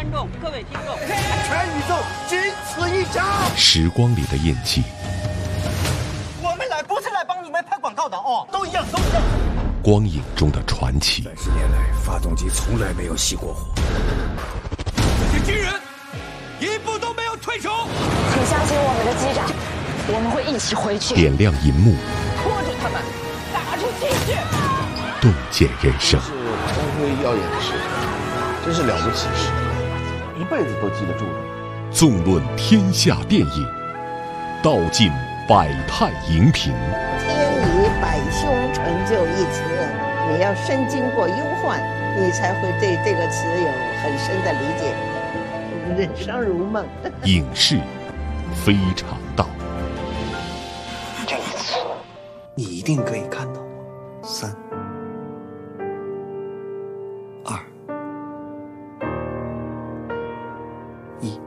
观众、各位听众， 全宇宙仅此一家。 时光里的印记， 我们来不是来帮你们拍广告的哦，都一样，都一样。 光影中的传奇。 30年来，发动机从来没有熄过火。 这些军人一步都没有退出。 请相信我们的机长，我们会一起回去。 点亮银幕， 拖住他们，打出精血， 洞见人生。 是光辉耀眼的事，真是了不起的事，一辈子都记得住的。 纵论天下电影，道尽百态荧屏。 天以百凶成就一词，你要深经过忧患，你才会对这个词有很深的理解。人生如梦， 影视非常道。 这一次， 你一定可以看到我。3、2、1。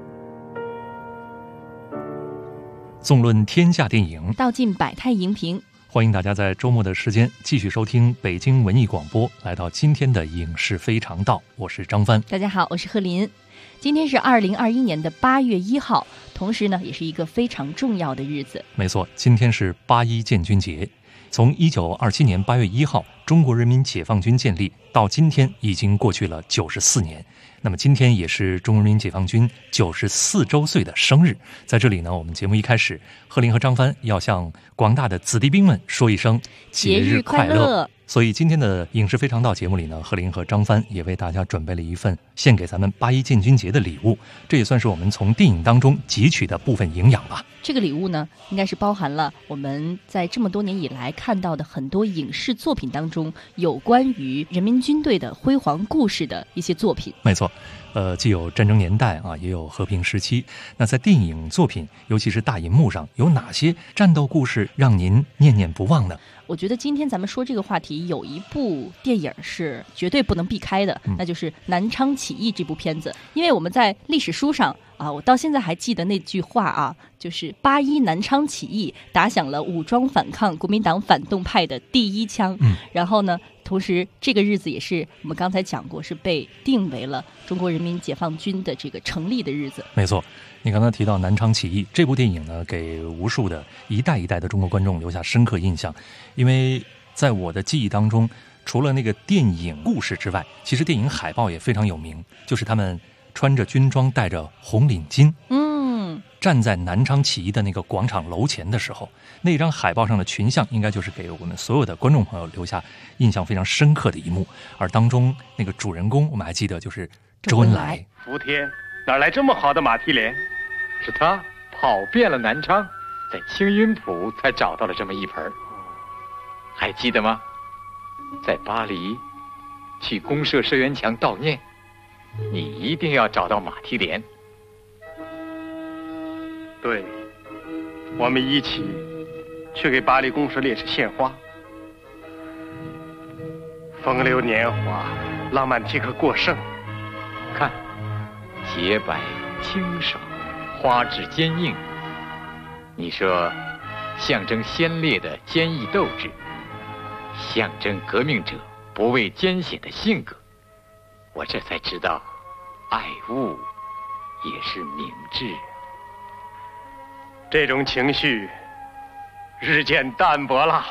纵论天下电影， 道尽百态荧屏。 欢迎大家在周末的时间继续收听北京文艺广播，来到今天的影视非常道，我是张帆。 大家好，我是贺林。今天是2021年的8月1号，同时呢，也是一个非常重要的日子。 没错，今天是8·1建军节。从1927年8月1号中国人民解放军建立到今天，已经过去了94年。那么今天也是中国人民解放军94周岁的生日。在这里呢，我们节目一开始，贺林和张帆要向广大的子弟兵们说一声节日快乐。所以今天的影视非常道节目里呢，贺林和张帆也为大家准备了一份献给咱们8·1建军节的礼物，这也算是我们从电影当中汲取的部分营养吧。 这个礼物呢，应该是包含了我们在这么多年以来看到的很多影视作品当中有关于人民军队的辉煌故事的一些作品。 没错，既有战争年代啊，也有和平时期。那在电影作品，尤其是大银幕上，有哪些战斗故事让您念念不忘呢？ 我觉得今天咱们说这个话题，有一部电影是绝对不能避开的，那就是《南昌起义》这部片子。因为我们在历史书上啊，我到现在还记得那句话啊，就是8·1南昌起义打响了武装反抗国民党反动派的第一枪。然后呢，同时这个日子也是我们刚才讲过，是被定为了中国人民解放军的这个成立的日子。 没错，你刚才提到南昌起义这部电影呢，给无数的一代一代的中国观众留下深刻印象。因为在我的记忆当中，除了那个电影故事之外，其实电影海报也非常有名，就是他们穿着军装，戴着红领巾，站在南昌起义的那个广场楼前的时候，那张海报上的群像应该就是给我们所有的观众朋友留下印象非常深刻的一幕。而当中那个主人公，我们还记得就是周恩来。 福天哪来这么好的马蹄莲？ 是他跑遍了南昌，在青云浦才找到了这么一盆。还记得吗？在巴黎去公社社员墙悼念，你一定要找到马蹄莲。 对，我们一起去给巴黎公社烈士献花。风流年华，浪漫即可过剩。 看，洁白清爽，花质坚硬。你说，象征先烈的坚毅斗志，象征革命者不畏艰险的性格。我这才知道，爱物也是明智。 这种情绪日渐淡薄了。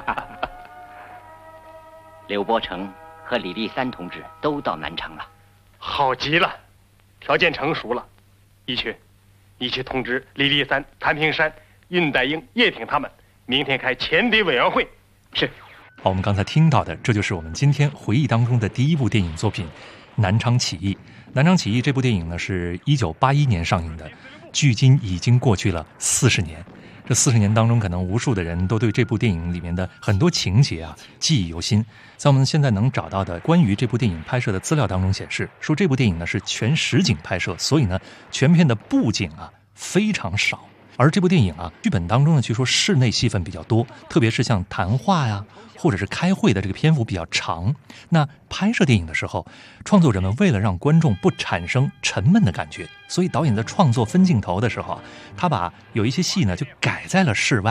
刘伯承和李立三同志都到南昌了。 好极了，条件成熟了。一去通知李立三、谭平山、恽代英、叶挺他们，明天开前敌委员会。是。 好，我们刚才听到的，这就是我们今天回忆当中的第一部电影作品《南昌起义》。《南昌起义》这部电影呢，是1981年上映的，距今已经过去了40年。这40年当中，可能无数的人都对这部电影里面的很多情节啊记忆犹新。在我们现在能找到的关于这部电影拍摄的资料当中显示，说这部电影呢是全实景拍摄，所以呢全片的布景啊非常少。而这部电影啊，剧本当中呢，据说室内戏份比较多，特别是像谈话呀，或者是开会的这个篇幅比较长。那拍摄电影的时候，创作者们为了让观众不产生沉闷的感觉，所以导演在创作分镜头的时候啊，他把有一些戏呢就改在了室外，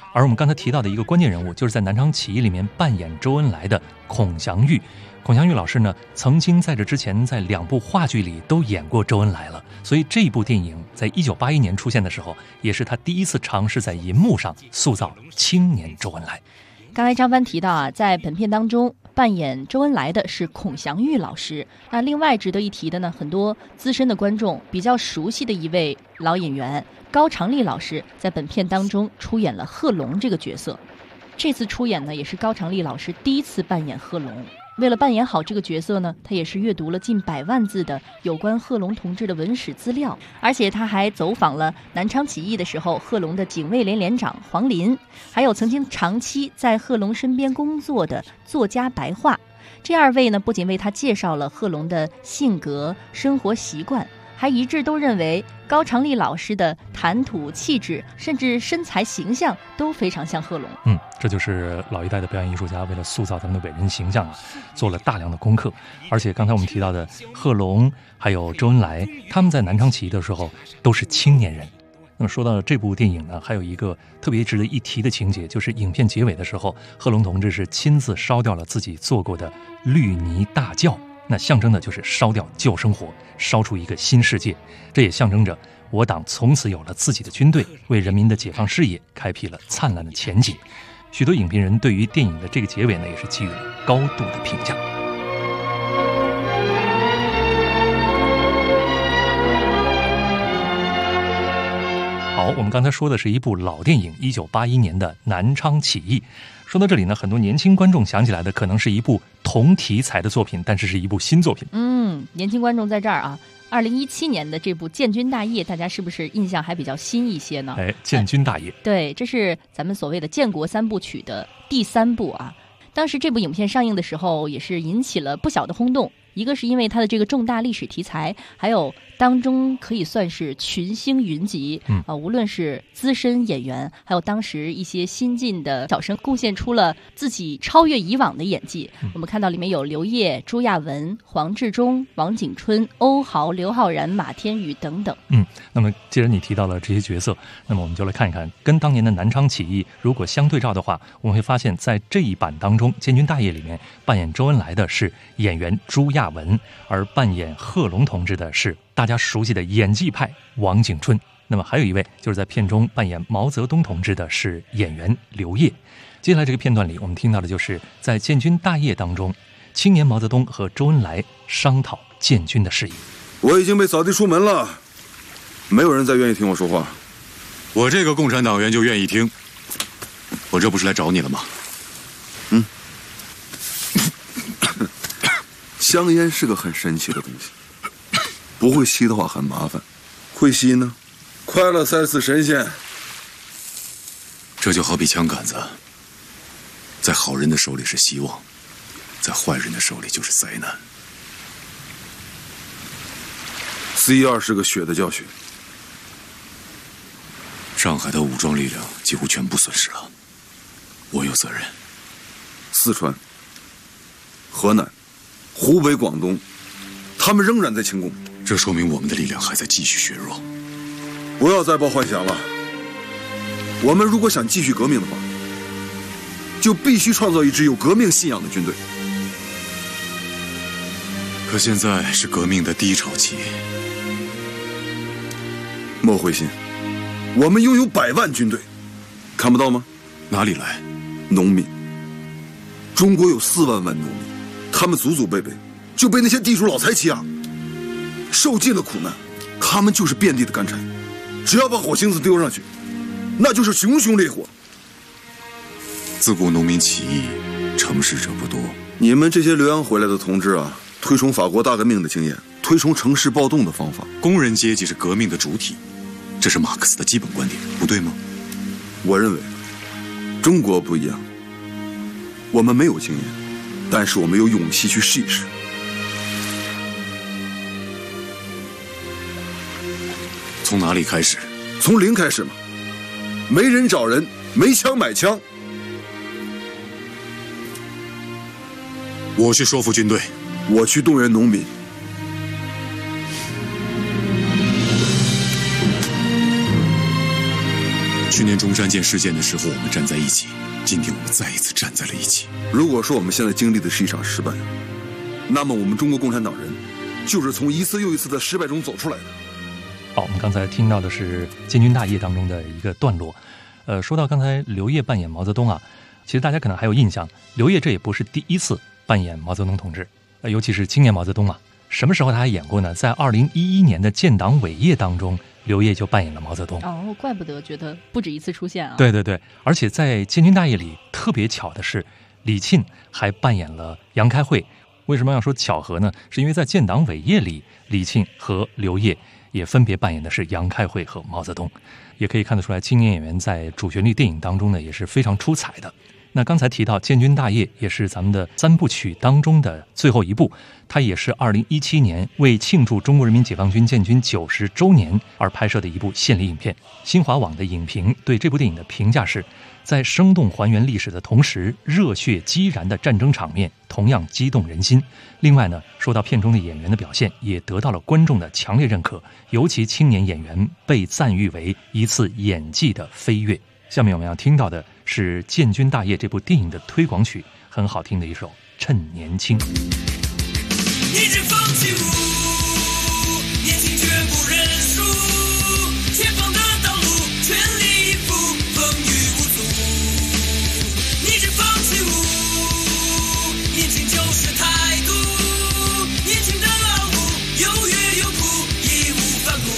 而我们刚才提到的一个关键人物，就是在南昌起义里面扮演周恩来的孔祥玉。孔祥玉老师呢，曾经在这之前在2部话剧里都演过周恩来了，所以这部电影在1981年出现的时候，也是他第一次尝试在银幕上塑造青年周恩来。 刚才张帆提到啊，在本片当中扮演周恩来的是孔祥玉老师。那另外值得一提的呢，很多资深的观众比较熟悉的一位老演员高长丽老师，在本片当中出演了贺龙这个角色。这次出演呢，也是高长丽老师第一次扮演贺龙。为了扮演好这个角色呢，他也是阅读了近100万字的有关贺龙同志的文史资料，而且他还走访了南昌起义的时候贺龙的警卫连连长黄林，还有曾经长期在贺龙身边工作的作家白桦。这2位呢，不仅为他介绍了贺龙的性格、生活习惯，还一致都认为高长丽老师的谈吐气质，甚至身材形象都非常像贺龙。 这就是老一代的表演艺术家为了塑造他们的伟人形象做了大量的功课。而且刚才我们提到的贺龙还有周恩来，他们在南昌起义的时候都是青年人。那么说到这部电影呢，还有一个特别值得一提的情节，就是影片结尾的时候，贺龙同志是亲自烧掉了自己做过的绿泥大轿，那象征的就是烧掉旧生活，烧出一个新世界。这也象征着我党从此有了自己的军队，为人民的解放事业开辟了灿烂的前景。许多影评人对于电影的这个结尾呢，也是给予了高度的评价。好，我们刚才说的是一部老电影，1981年的《南昌起义》。说到这里呢，很多年轻观众想起来的可能是一部同题材的作品，但是是一部新作品。 年轻观众在这儿啊，2017年的这部《建军大业》，大家是不是印象还比较新一些呢？ 建军大业， 对，这是咱们所谓的建国3部曲的第3部啊。当时这部影片上映的时候，也是引起了不小的轰动。一个是因为它的这个重大历史题材，还有当中可以算是群星云集无论是资深演员，还有当时一些新晋的小生，贡献出了自己超越以往的演技。我们看到里面有刘烨、朱亚文、黄志忠、王景春、欧豪、刘昊然、马天宇等等。 那么既然你提到了这些角色，那么我们就来看一看，跟当年的南昌起义如果相对照的话，我们会发现在这一版当中，《建军大业》里面扮演周恩来的是演员朱亚文，而扮演贺龙同志的是大家熟悉的演技派王景春。那么还有一位就是在片中扮演毛泽东同志的是演员刘烨。接下来这个片段里，我们听到的就是在建军大业当中，青年毛泽东和周恩来商讨建军的事宜。 我已经被扫地出门了，没有人再愿意听我说话。 我这个共产党员就愿意听。我这不是来找你了吗？ 香烟是个很神奇的东西，不会吸的话很麻烦，会吸呢，快乐3次神仙。 这就好比枪杆子，在好人的手里是希望，在坏人的手里就是灾难。 4.12是个血的教训， 上海的武装力量几乎全部损失了，我有责任。 四川、河南、湖北、广东，他们仍然在清宫， 这说明我们的力量还在继续削弱。 不要再抱幻想了。我们如果想继续革命的话，就必须创造一支有革命信仰的军队。 可现在是革命的低潮期。 莫灰心，我们拥有100万军队，看不到吗？ 哪里来？ 农民。中国有4万农民，他们祖祖辈辈就被那些地主老财欺压，受尽了苦难，他们就是遍地的干柴，只要把火星子丢上去，那就是熊熊烈火。 自古农民起义，成事者不多。 你们这些留洋回来的同志啊，推崇法国大革命的经验，推崇城市暴动的方法。 工人阶级是革命的主体，这是马克思的基本观点，不对吗？ 我认为中国不一样，我们没有经验，但是我们有勇气去试一试。 从哪里开始？ 从零开始嘛，没人找人，没枪买枪。 我去说服军队， 我去动员农民。 去年中山舰事件的时候，我们站在一起，今天我们再一次站在了一起。 如果说我们现在经历的是一场失败，那么我们中国共产党人就是从一次又一次的失败中走出来的。 好，我们刚才听到的是《建军大业》当中的一个段落。说到刚才刘烨扮演毛泽东啊，其实大家可能还有印象，刘烨这也不是第一次扮演毛泽东同志，尤其是青年毛泽东啊。什么时候他还演过呢？在2011年的建党伟业当中，刘烨就扮演了毛泽东。 哦，怪不得觉得不止一次出现啊。 对对对，而且在建军大业里特别巧的是，李沁还扮演了杨开慧。为什么要说巧合呢？是因为在建党伟业里，李沁和刘烨也分别扮演的是杨开慧和毛泽东。也可以看得出来，青年演员在主旋律电影当中呢也是非常出彩的。那刚才提到建军大业也是咱们的3部曲当中的最后一部，它也是2017年为庆祝中国人民解放军建军90周年而拍摄的一部献礼影片。新华网的影评对这部电影的评价是，在生动还原历史的同时，热血激燃的战争场面同样激动人心。另外呢，说到片中的演员的表现也得到了观众的强烈认可，尤其青年演员被赞誉为一次演技的飞跃。下面我们要听到的是《建军大业》这部电影的推广曲，很好听的一首《趁年轻》。 一直放弃舞，年轻绝不认输，前方的道路全力以赴，风雨无阻。一直放弃舞，年轻就是态度，年轻的傲骨，有悦有苦，义无反顾。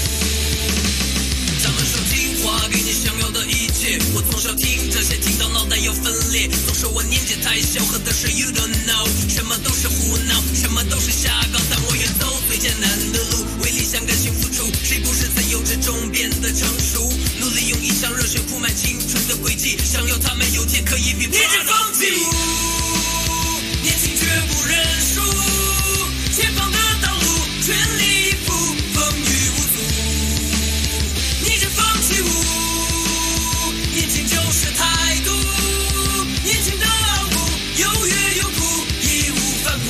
咱们说听话，给你想要的一切。我从小听这些，听到脑袋要分裂。总说我年纪太小，恨的是 you don't know， 什么都是胡闹，什么都是瞎搞。但我愿走最艰难的路，为理想甘心付出。谁不是在幼稚中变得成熟？努力用一腔热血铺满青春的轨迹，想要他们有天可以比。一直放弃舞，年轻绝不认输，前方的道路全力以赴，风雨无阻。一直放弃舞，年轻就是态度，年轻的傲骨，有悦有苦，义无反顾。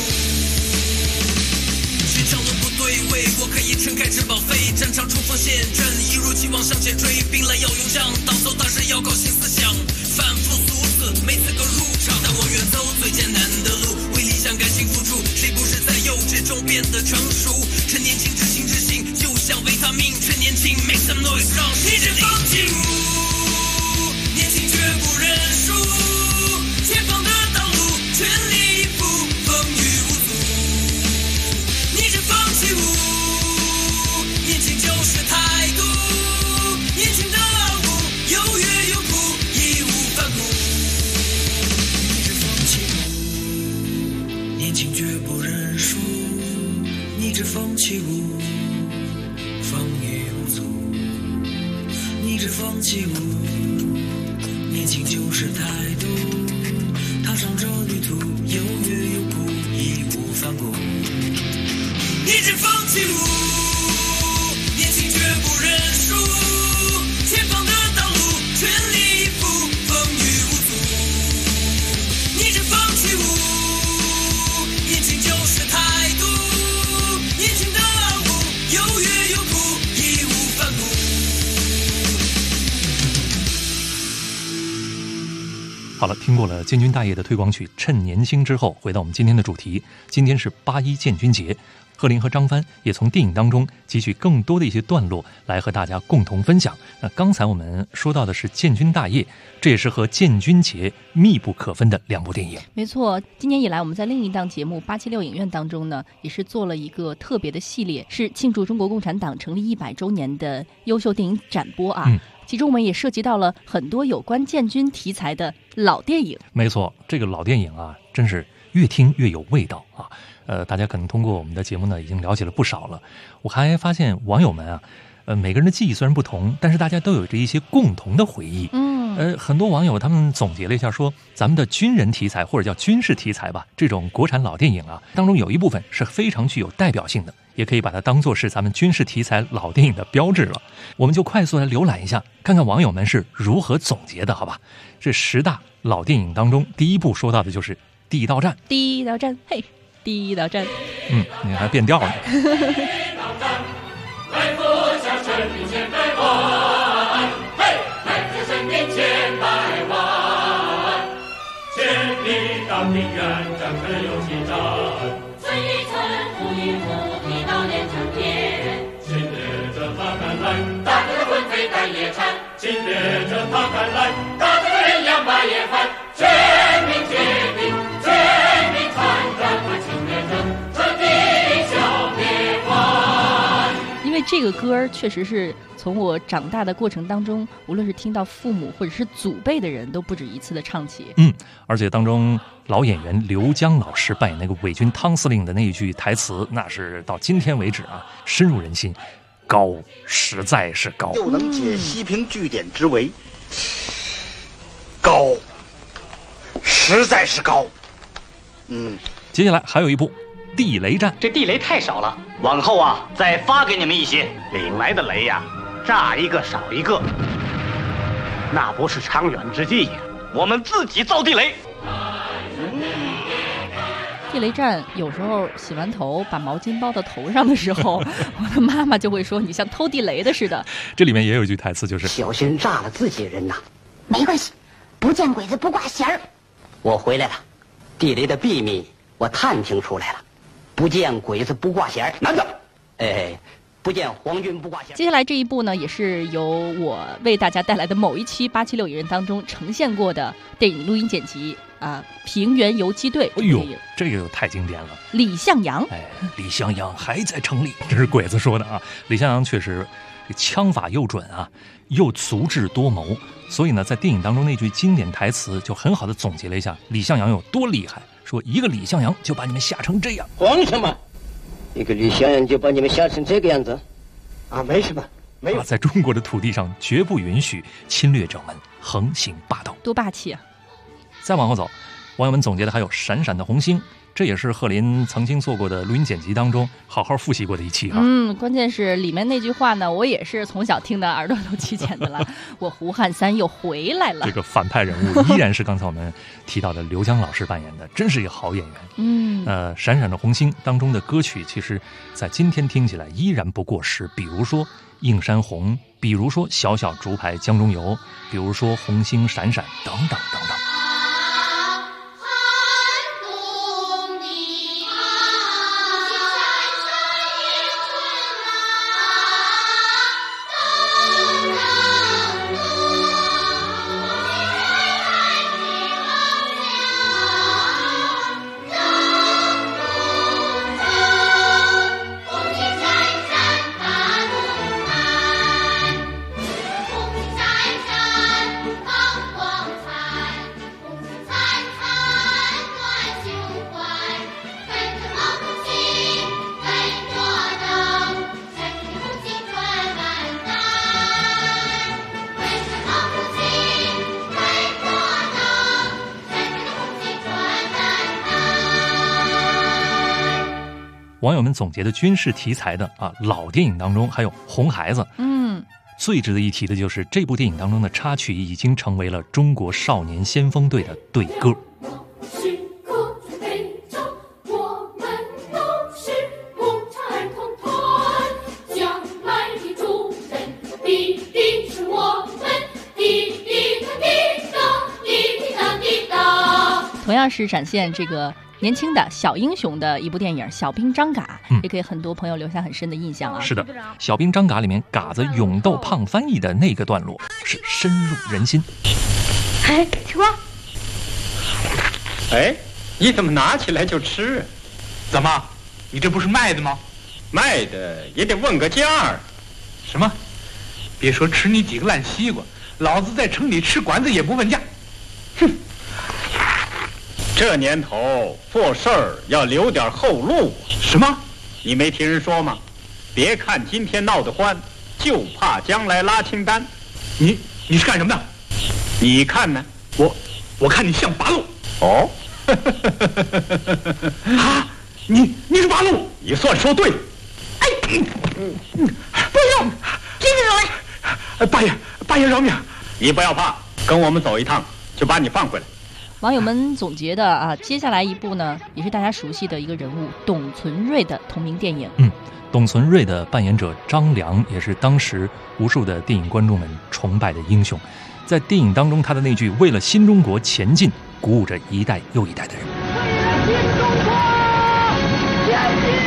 寻常路不对位，我可以撑开翅膀飞，战场冲锋陷阵，一如既往向前追。兵来要用将，到走但是要搞新思想，反复俗子，没资格入场。但我愿走最艰难的路，为理想甘心付出。谁不是在幼稚中变得成熟？趁年轻知行知行，就像维他命，趁年轻 make some noise， 让一直放弃舞，年轻绝不认输，前方的道路全力以赴，风雨无阻。一直放弃舞，年轻就是态度，年轻的傲骨，有悦有苦，义无反顾。一直放弃舞，年轻绝不认输，一直放弃舞，风雨无阻。一直放弃舞，年轻就是态度，踏上这旅途，有悦有苦，义无反顾。一直放弃舞，年轻绝不认输，前方的道路全力以赴，风雨无阻。一直放弃舞，年轻就是态度，年轻的傲骨，有悦有苦，义无反顾。 好了，听过了建军大业的推广曲《趁年轻》之后，回到我们今天的主题。今天是8·1建军节，贺林和张帆也从电影当中汲取更多的一些段落来和大家共同分享。那刚才我们说到的是建军大业，这也是和建军节密不可分的2部电影。 没错，今年以来我们在另一档节目876影院当中呢，也是做了一个特别的系列，是庆祝中国共产党成立100周年的优秀电影展播啊。其中我们也涉及到了很多有关建军题材的老电影。没错，这个老电影啊，真是越听越有味道啊。大家可能通过我们的节目呢，已经了解了不少了。我还发现网友们啊，每个人的记忆虽然不同，但是大家都有着一些共同的回忆。很多网友他们总结了一下说，咱们的军人题材或者叫军事题材吧，这种国产老电影啊，当中有一部分是非常具有代表性的，也可以把它当作是咱们军事题材老电影的标志了。我们就快速来浏览一下，看看网友们是如何总结的，好吧？这10大老电影当中，第一部说到的就是《地道战》。地道战，嘿，地道战。你还变调呢。 来佛下陈前百万，嘿，来到庭院，战可有几战？春与春，呼与呼，一刀连成片。今夜这他敢来，打得魂飞胆也颤。今夜这他敢来，打得人仰马也翻。全民决定，全民参战，把侵略者彻底消灭完。 因为这个歌确实是从我长大的过程当中，无论是听到父母或者是祖辈的人都不止一次的唱起。 而且当中老演员刘江老师扮演那个伪军汤司令的那一句台词，那是到今天为止啊深入人心，高，实在是高， 又能解西平据点之围，高，实在是高。 接下来还有一部地雷战， 这地雷太少了，往后啊再发给你们一些。 领来的雷呀，炸一个少一个，那不是长远之计呀。 我们自己造地雷。 地雷战有时候洗完头把毛巾包到头上的时候，我的妈妈就会说你像偷地雷的似的。 这里面也有一句台词，就是小心炸了自己人呐。没关系，不见鬼子不挂弦儿。我回来了，地雷的秘密我探听出来了，不见鬼子不挂弦儿，难道？不见皇军不挂弦。 接下来这一部呢，也是由我为大家带来的某一期876影人当中呈现过的电影录音剪辑啊，《平原游击队》。 哎呦，这个太经典了。 李向阳， 李向阳还在城里，这是鬼子说的啊。李向阳确实枪法又准啊，又足智多谋，所以呢，在电影当中那句经典台词就很好的总结了一下李向阳有多厉害，说一个李向阳就把你们吓成这样。 慌什么？一个李向阳就把你们吓成这个样子？ 啊，没什么，没有。 在中国的土地上绝不允许侵略者们横行霸道， 多霸气啊！ 再往后走，网友们总结的还有《闪闪的红星》，这也是贺林曾经做过的录音剪辑当中好好复习过的一期哈。 关键是里面那句话呢，我也是从小听的，耳朵都起茧的了。我胡汉三又回来了。 这个反派人物依然是刚才我们提到的刘江老师扮演的，真是一个好演员。《闪闪的红星》当中的歌曲，其实在今天听起来依然不过时。比如说《映山红》，比如说《小小竹排江中游》，比如说《红星闪闪》等等等等。网友们总结的军事题材的老电影当中，还有《红孩子》。最值得一提的就是这部电影当中的插曲已经成为了中国少年先锋队的队歌。 同样是展现这个年轻的小英雄的一部电影《小兵张嘎》，也给很多朋友留下很深的印象啊。 是的，《小兵张嘎》里面嘎子勇斗胖翻译的那个段落是深入人心。 哎，吃吧。 哎，你怎么拿起来就吃？ 怎么？你这不是卖的吗？ 卖的也得问个价儿。 什么？别说吃你几个烂西瓜，老子在城里吃馆子也不问价。 哼！这年头做事儿要留点后路。 什么？ 你没听人说吗？别看今天闹得欢，就怕将来拉清单。 你是干什么的？ 你看呢？ 我看你像八路。 哦。 啊！你是八路？ 你算说对。 哎，不用，这个人。八爷饶命！ 你不要怕，跟我们走一趟，就把你放回来。 网友们总结的啊，接下来一部呢，也是大家熟悉的一个人物董存瑞的同名电影。 董存瑞的扮演者张良也是当时无数的电影观众们崇拜的英雄。在电影当中，他的那句"为了新中国前进"，鼓舞着一代又一代的人。 为了新中国前进！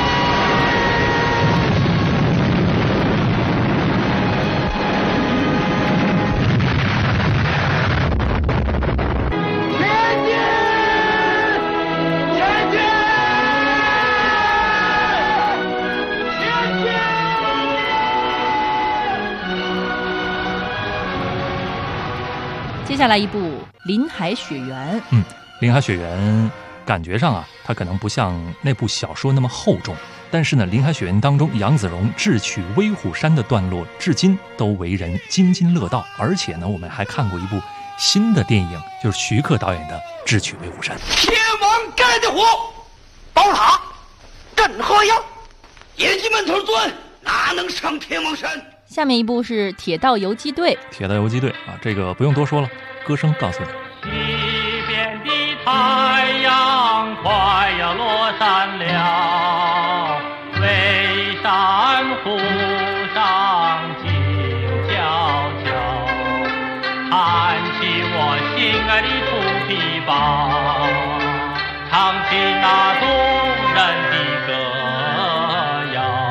接下来一部《林海雪原》。 林海雪原感觉上啊，它可能不像那部小说那么厚重，但是呢，林海雪原当中杨子荣智取威虎山的段落，至今都为人津津乐道。而且呢，我们还看过一部新的电影，就是徐克导演的《智取威虎山》。 天王盖的火，宝塔镇河妖，野鸡们头钻，哪能上天王山？ 下面一部是《铁道游击队》。 铁道游击队啊，这个不用多说了，歌声告诉你。 西边的太阳快要落山了，巍山湖上静悄悄，弹起我心爱的土琵琶，唱起那动人的歌谣。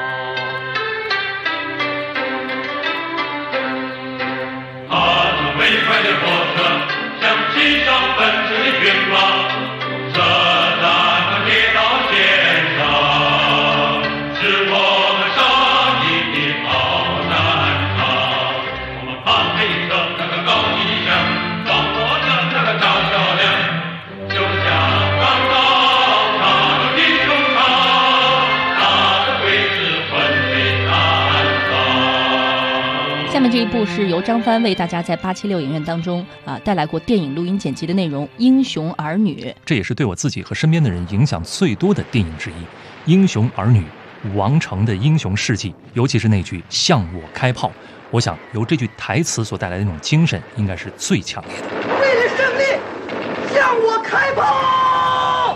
飞快的火车像骑上奔驰的骏马，车站铁道线上，是我们上一的好战场。我们放飞着那个高音响，放火着那个赵小亮，就像刚到他的地球上，那个鬼子魂飞胆丧。 下面这一部是由张帆为大家在876影院当中带来过电影录音剪辑的内容《英雄儿女》， 这也是对我自己和身边的人影响最多的电影之一。《英雄儿女》，王成的英雄事迹，尤其是那句"向我开炮"，我想由这句台词所带来的那种精神，应该是最强烈的。 为了胜利，向我开炮！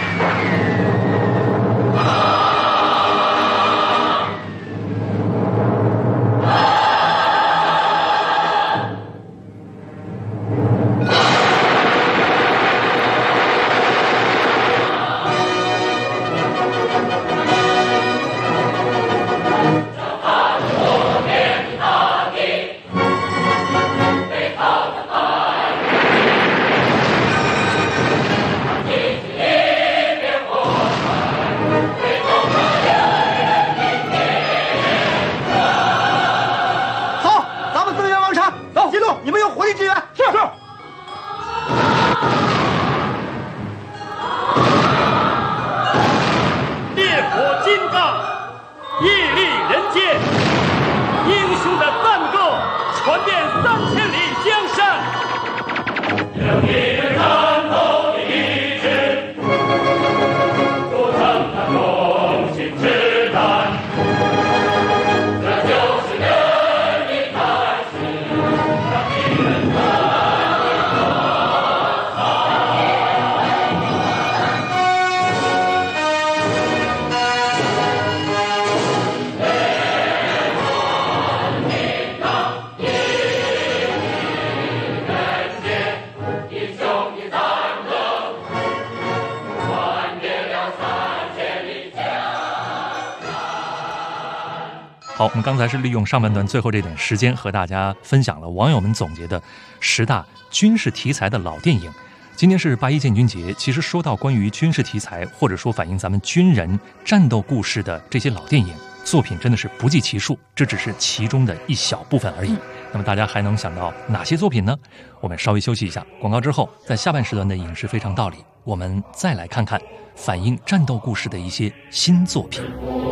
好，我们刚才是利用上半段最后这点时间，和大家分享了网友们总结的10大军事题材的老电影。今天是8·1建军节，其实说到关于军事题材，或者说反映咱们军人战斗故事的这些老电影作品，真的是不计其数，这只是其中的一小部分而已。那么大家还能想到哪些作品呢？我们稍微休息一下，广告之后，在下半时段的影视非常道理，我们再来看看反映战斗故事的一些新作品。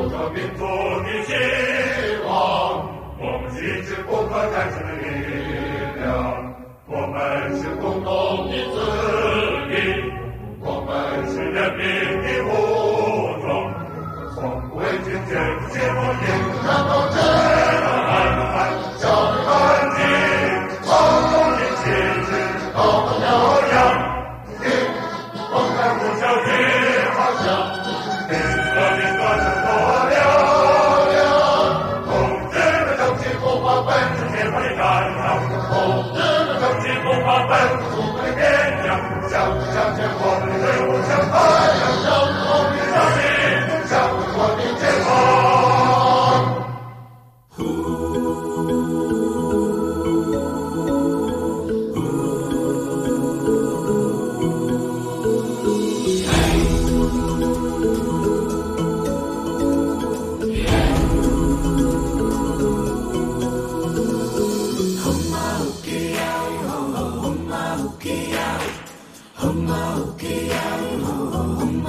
我们旗帜不可战胜的力量，我们是共同的子民，我们是人民的武装，从未经见过结果也战斗者，小的干净，好动的旗帜，高的耀扬。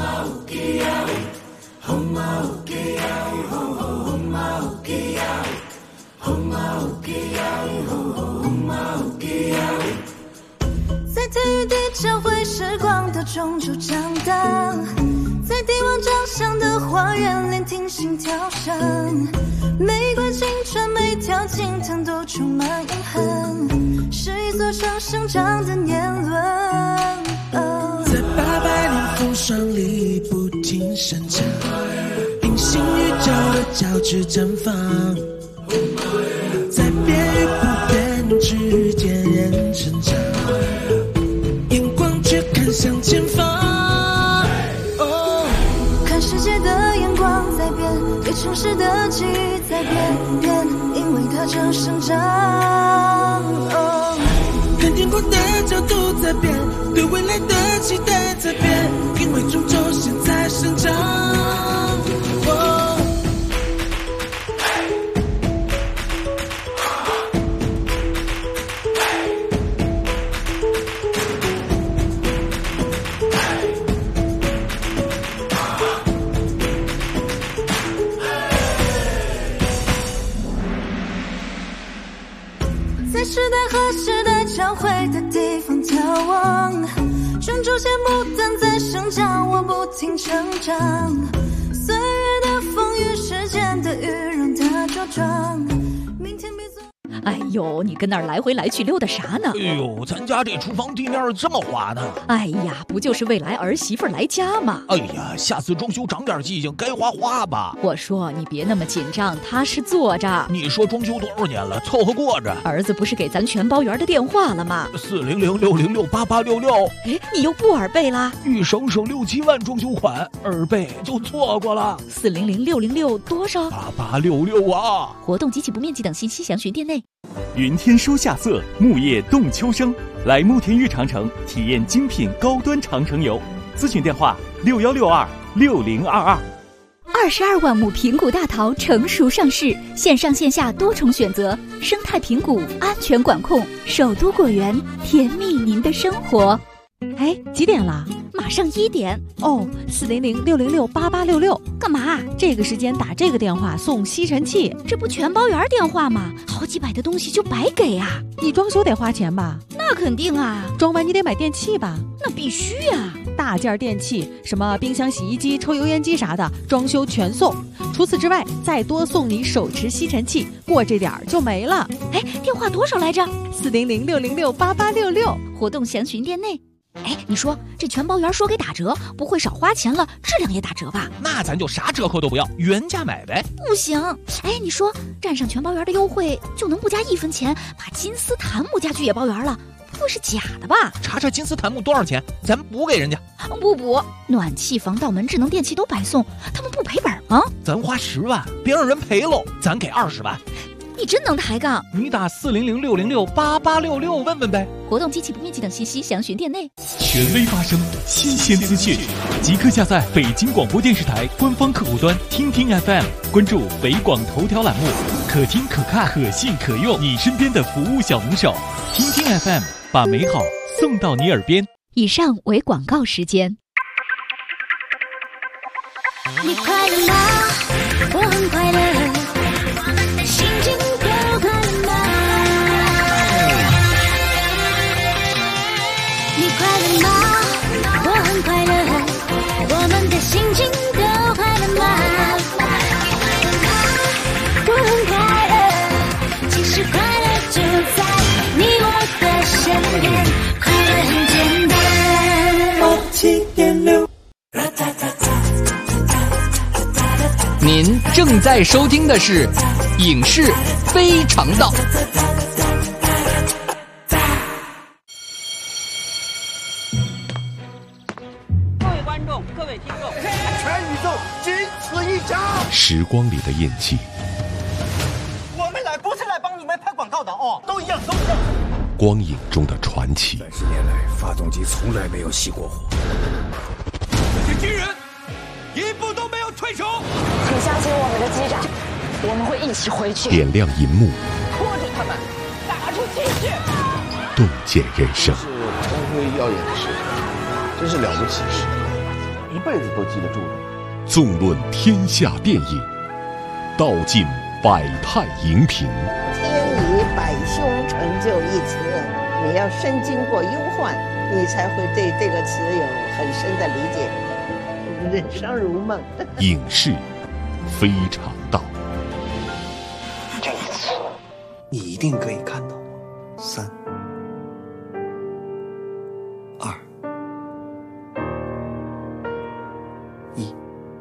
在体育地交汇时光的中州长大，在帝王长相的花园聆听心跳声，玫瑰青春每条金藤都充满遗憾，是一座城生长的年轮。 在800年风霜里不停生长，平行宇宙的交织绽放，在变与不变之间人成长，眼光却看向前方。 看世界的眼光在变，对城市的记忆在变，因为它正生长。 看天空的角度在变，对未来的期待在变，因为中州现在生长。 在时代和时代交汇的地方眺望，中州线不断在生长，我不停成长。岁月的风雨，时间的雨，让它茁壮。明天别做。 哎呦，你跟那儿来回来去溜达啥呢？ 哎呦，咱家这厨房地面这么滑呢。 哎呀，不就是未来儿媳妇来家吗？ 哎呀，下次装修长点记性，该画吧。 我说你别那么紧张，踏实做着。 你说装修多少年了，凑合过着。 儿子不是给咱全包圆的电话了吗 ？400-606-8866。 哎，你又不耳背啦？ 欲省6、7万装修款，耳背就错过了。 400-606多少 ？8866啊！ 活动及其不面积等信息详询店内。 云天书夏色，木叶动秋生，来慕田峪长城体验精品高端长城游。咨询电话6162-6022。 22万亩平谷大桃成熟上市，线上线下多重选择，生态平谷，安全管控，首都果园，甜蜜您的生活。 哎，几点了？ 马上1点哦。400-606-8866， 干嘛？ 这个时间打这个电话送吸尘器， 这不全包圆电话吗？好几百的东西就白给啊！ 你装修得花钱吧？ 那肯定啊！ 装完你得买电器吧？ 那必须啊！ 大件电器，什么冰箱、洗衣机、抽油烟机啥的，装修全送。除此之外，再多送你手持吸尘器，过这点儿就没了。 哎，电话多少来着 ？400-606-8866， 活动详询店内。哎，你说这全包圆说给打折，不会少花钱了，质量也打折吧？ 那咱就啥折扣都不要，原价买呗。 不行，哎，你说占上全包圆的优惠，就能不加1分钱把金丝檀木家具也包圆了，不会是假的吧？ 查查金丝檀木多少钱，咱补给人家。 不补，暖气、防盗门、智能电器都白送，他们不赔本吗？ 咱花10万，别让人赔喽，咱给20万。 你真能抬杠！ 你打400-606-8866问问呗。 活动及其不面积等信息详询店内。 权威发声，新鲜资讯，即刻下载北京广播电视台官方客户端听听 FM， 关注北广头条栏目，可听可看可信可用，你身边的服务小能手。听听 FM， 把美好送到你耳边。 以上为广告时间。 你快乐吗？我很快乐。心情都快乐吗？你快乐吗？我很快乐。我们的心情都快乐吗？我很快乐。其实快乐就在你我的身边，快乐很简单。7.6。 您正在收听的是影视非常道。 各位观众，各位听众，全宇宙仅此一家。 时光里的印记， 我们来不是来帮你们拍广告的哦，都一样，都一样。 光影中的传奇。 30年来，发动机从来没有熄过火。 这些军人一步都没有退出。 请相信我们的机长，我们会一起回去。 点亮银幕， 拖住他们，打出气势， 洞见人生。 是光辉耀眼的事，真是了不起的事。 一辈子都记得住的。 纵论天下电影，道尽百态荧屏。 天以百凶成就一词，你要深经过忧患，你才会对这个词有很深的理解。人生如梦。 影视非常道。 这一次，你一定可以看到我。3、2、1。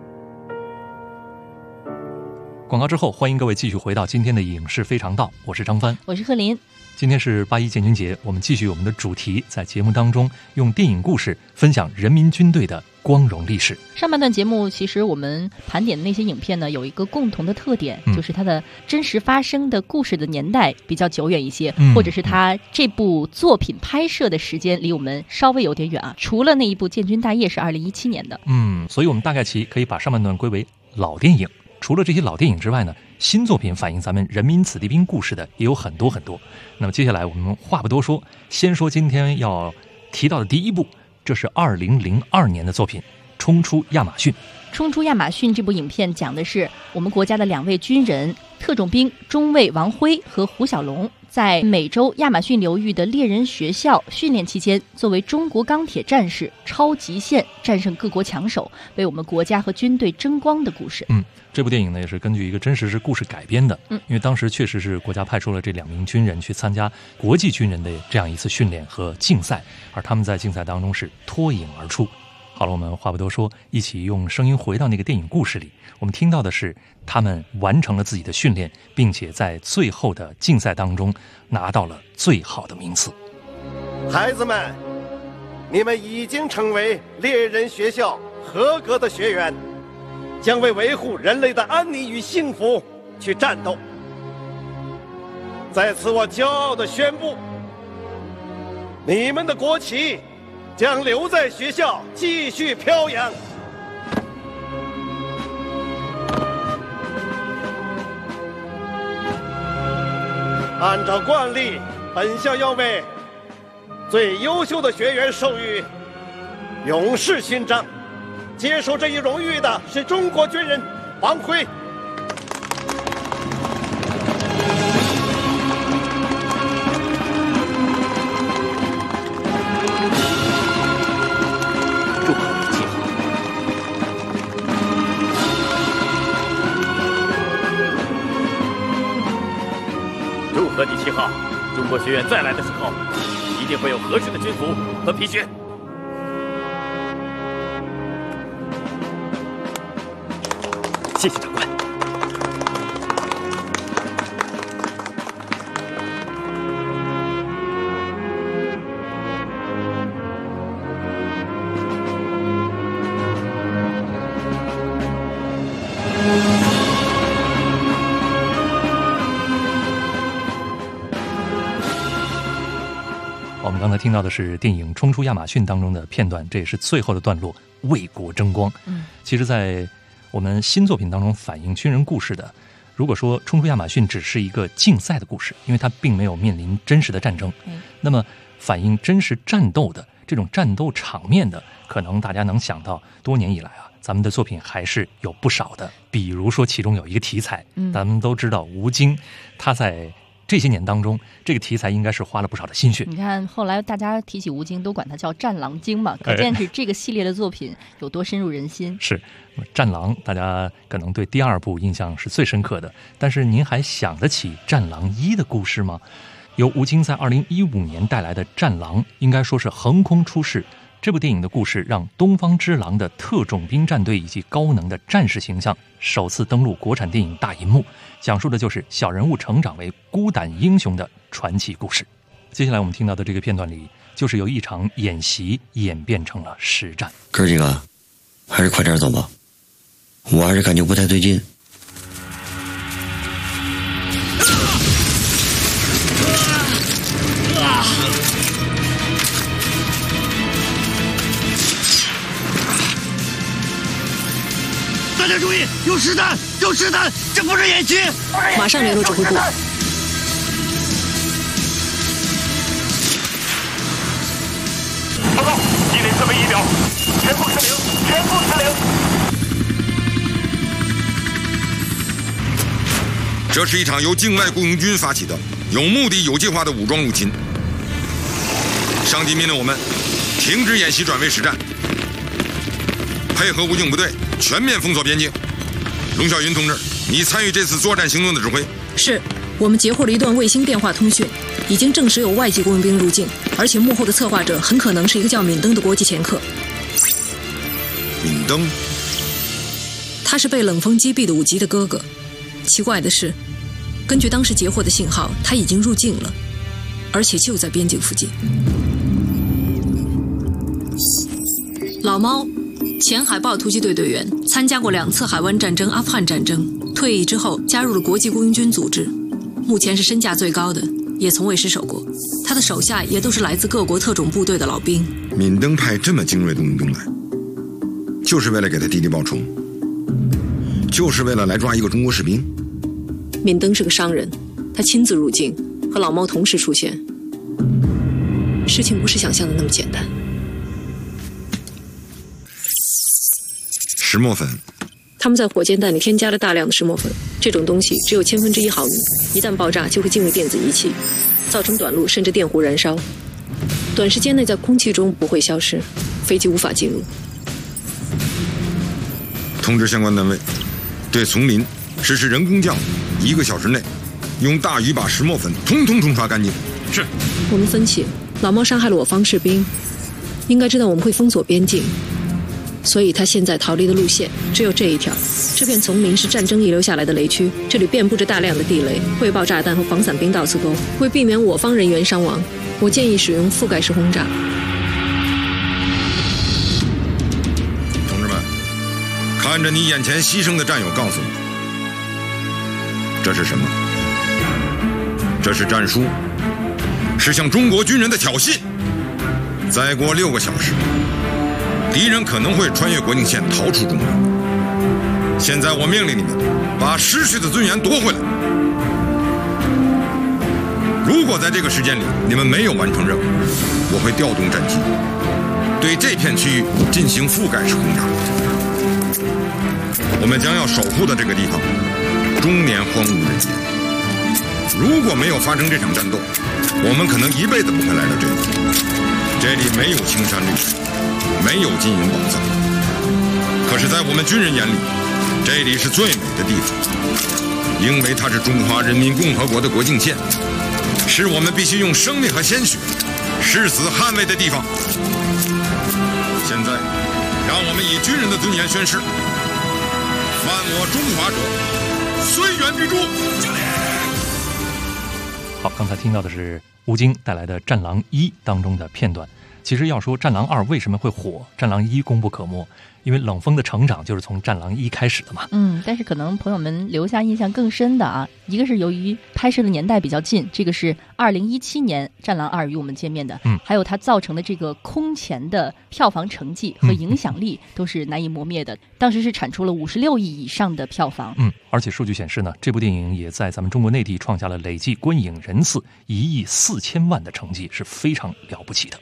广告之后，欢迎各位继续回到今天的影视非常道，我是张帆， 我是贺林。 今天是8·1建军节，我们继续我们的主题，在节目当中用电影故事分享人民军队的光荣历史。 上半段节目其实我们盘点的那些影片呢，有一个共同的特点，就是它的真实发生的故事的年代比较久远一些，或者是它这部作品拍摄的时间离我们稍微有点远啊。除了那一部《建军大业》是2017年的， 所以我们大概其可以把上半段归为老电影。除了这些老电影之外呢，新作品反映咱们人民子弟兵故事的也有很多很多。那么接下来我们话不多说，先说今天要提到的第一部，这是2002年的作品《冲出亚马逊》。 冲出亚马逊这部影片讲的是我们国家的2位军人，特种兵中尉王辉和胡小龙，在美洲亚马逊流域的猎人学校训练期间，作为中国钢铁战士超极限战胜各国强手，为我们国家和军队争光的故事。 这部电影呢也是根据一个真实故事改编的，因为当时确实是国家派出了这2名军人去参加国际军人的这样一次训练和竞赛，而他们在竞赛当中是脱颖而出。好了，我们话不多说，一起用声音回到那个电影故事里。我们听到的是他们完成了自己的训练，并且在最后的竞赛当中拿到了最好的名次。 孩子们，你们已经成为猎人学校合格的学员，将为维护人类的安宁与幸福去战斗。在此我骄傲地宣布，你们的国旗将留在学校继续飘扬。按照惯例，本校要为最优秀的学员授予勇士勋章。接受这一荣誉的是中国军人王辉。 祝贺你7号！中国学院再来的时候，一定会有合适的军服和皮靴。谢谢长官。 我们刚才听到的是电影《冲出亚马逊》当中的片段，这也是最后的段落，为国争光。其实在我们新作品当中反映军人故事的，如果说《冲出亚马逊》只是一个竞赛的故事，因为它并没有面临真实的战争，那么反映真实战斗的这种战斗场面的，可能大家能想到多年以来啊，咱们的作品还是有不少的。比如说其中有一个题材，咱们都知道吴京，他在这些年当中，这个题材应该是花了不少的心血。 你看后来大家提起吴京都管他叫战狼精嘛，可见是这个系列的作品有多深入人心。 是战狼，大家可能对第2部印象是最深刻的，但是您还想得起战狼1的故事吗？由吴京在2015年带来的战狼，应该说是横空出世。这部电影的故事让东方之狼的特种兵战队以及高能的战士形象首次登陆国产电影大银幕，讲述的就是小人物成长为孤胆英雄的传奇故事。接下来我们听到的这个片段里，就是由一场演习演变成了实战。 哥几个，还是快点走吧，我还是感觉不太对劲。 大家注意，有实弹，有实弹，这不是演习！ 马上联络指挥部。 报告，机雷设备备仪表，全部失灵，全部失灵。 这是一场由境外雇佣军发起的有目的、有计划的武装入侵。上级命令我们停止演习，转为实战，配合武警部队全面封锁边境。龙小云同志，你参与这次作战行动的指挥。 是，我们截获了一段卫星电话通讯，已经证实有外籍雇佣兵入境，而且幕后的策划者很可能是一个叫闵登的国际掮客。 闵登， 他是被冷锋击毙的武吉的哥哥。奇怪的是，根据当时截获的信号，他已经入境了，而且就在边境附近。老猫，前海豹突击队队员，参加过2次海湾战争、阿富汗战争，退役之后加入了国际雇佣军组织，目前是身价最高的，也从未失手过。他的手下也都是来自各国特种部队的老兵。 闵登派这么精锐的雇佣兵来，就是为了给他弟弟报仇，就是为了来抓一个中国士兵。 闵登是个商人，他亲自入境，和老猫同时出现，事情不是想象的那么简单。 石墨粉， 他们在火箭弹里添加了大量的石墨粉，这种东西只有1/1000毫米，一旦爆炸就会进入电子仪器，造成短路甚至电弧燃烧，短时间内在空气中不会消失，飞机无法进入。 通知相关单位，对丛林实施人工降雨，1个小时内用大雨把石墨粉通通冲刷干净。 是。 我们分析，老猫杀害了我方士兵，应该知道我们会封锁边境，所以他现在逃离的路线只有这一条。这片丛林是战争遗留下来的雷区，这里遍布着大量的地雷、会爆炸弹和防伞兵道刺沟。为避免我方人员伤亡，我建议使用覆盖式轰炸。 同志们，看着你眼前牺牲的战友，告诉我，这是什么？这是战书，是向中国军人的挑衅。再过6个小时，敌人可能会穿越国境线逃出中国。现在我命令你们把失去的尊严夺回来。如果在这个时间里你们没有完成任务，我会调动战机对这片区域进行覆盖式轰炸。我们将要守护的这个地方终年荒无人烟。如果没有发生这场战斗，我们可能一辈子不会来到这里。这里没有青山绿水，没有金银宝藏，可是在我们军人眼里，这里是最美的地方，因为它是中华人民共和国的国境线，是我们必须用生命和鲜血誓死捍卫的地方。现在让我们以军人的尊严宣誓，犯我中华者，虽远必诛。 好，刚才听到的是吴京带来的《战狼1》当中的片段。其实要说《战狼2》为什么会火，《战狼1》功不可没，因为冷锋的成长就是从《战狼1》开始的嘛。 但是可能朋友们留下印象更深的啊，一个是由于拍摄的年代比较近，这个是2017年《战狼2》与我们见面的，还有它造成的这个空前的票房成绩和影响力都是难以磨灭的。当时是产出了56亿以上的票房。 而且数据显示呢，这部电影也在咱们中国内地创下了累计观影人次1亿4000万的成绩，是非常了不起的。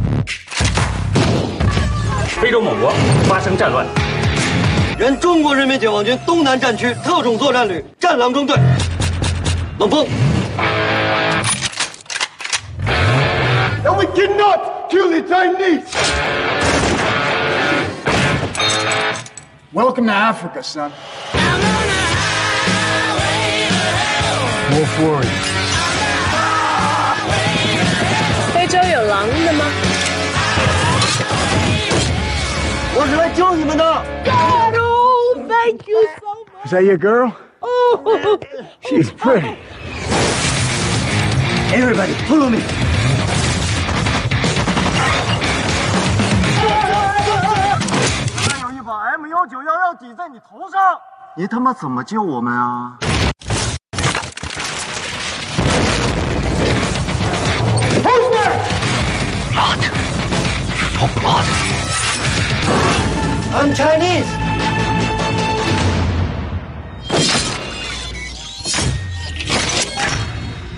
非洲某国发生战乱， 原中国人民解放军东南战区特种作战旅战狼中队，冷锋。And we cannot kill the Chinese. Welcome to Africa, son. Wolf Warrior. 非洲有狼的吗？ 我是来救你们的。 God, oh, thank you so much. Is that your girl? Oh, she's pretty. Everybody, follow me. 还有一把 M1911抵在你头上， 你他妈怎么救我们啊？ Blood. For blood. I'm Chinese.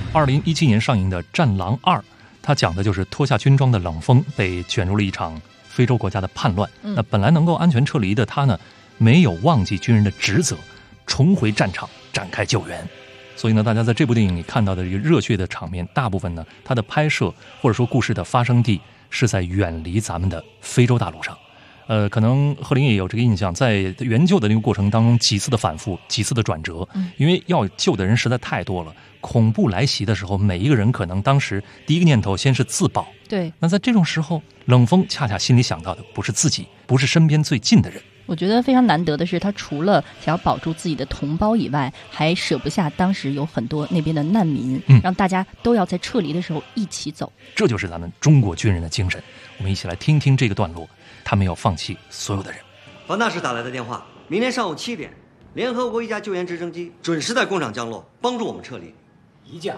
2017年上映的《战狼2》，它讲的就是脱下军装的冷锋被卷入了一场非洲国家的叛乱。那本来能够安全撤离的他呢，没有忘记军人的职责，重回战场展开救援。所以呢，大家在这部电影里看到的这个热血的场面，大部分呢，它的拍摄或者说故事的发生地是在远离咱们的非洲大陆上。可能贺林也有这个印象，在援救的那个过程当中，几次的反复，几次的转折，因为要救的人实在太多了。恐怖来袭的时候，每一个人可能当时第一个念头先是自保。 对。 那在这种时候，冷锋恰恰心里想到的不是自己，不是身边最近的人。 我觉得非常难得的是，他除了想要保住自己的同胞以外，还舍不下当时有很多那边的难民，让大家都要在撤离的时候一起走。 这就是咱们中国军人的精神。我们一起来听听这个段落，他没有放弃所有的人。 黄大使打来的电话，明天上午7点，联合国一架救援直升机准时在工厂降落，帮助我们撤离。 一架。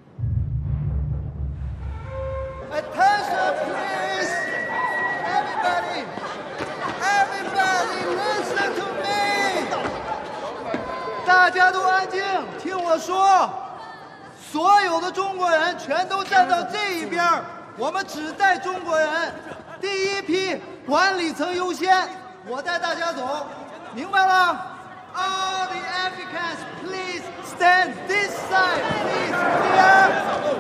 Attention, please, everybody. Everybody listen to me！ 大家都安静，听我说。所有的中国人全都站到这一边，我们只带中国人。第一批管理层优先，我带大家走，明白了 ？All the Africans, please stand this side, please here.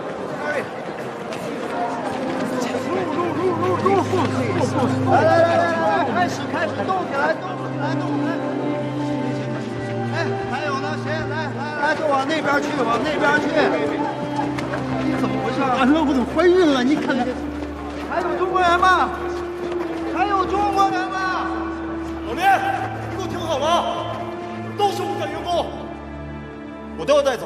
来，开始，动起来！哎，还有呢，谁？来，都往那边去，你怎么回事？大哥，我怎么怀孕了？你看看，还有中国人吗？ 老聂，给我听好了，都是无感员工，我都要带走。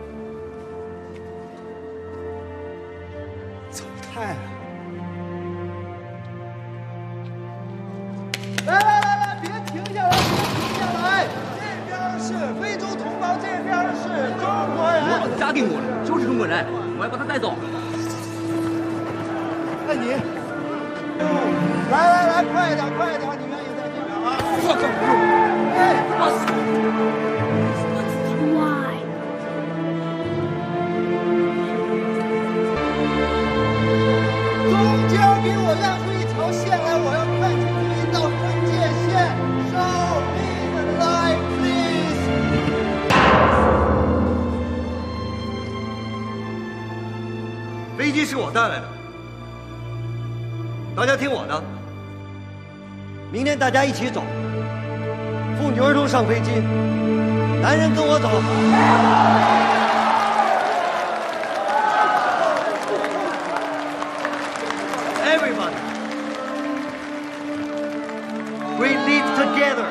走太了。来，别停下来！这边是非洲同胞，这边是中国人。 我把他家给我了，就是中国人，我要把他带走。 那你，来，快一点，你愿意在这边啊？中间给我让出一条线来，我要看清楚一道分界线。Show me the line, please。 飞机是我带来的，大家听我的。明天大家一起走，妇女儿童上飞机，男人跟我走。Everybody, we live together.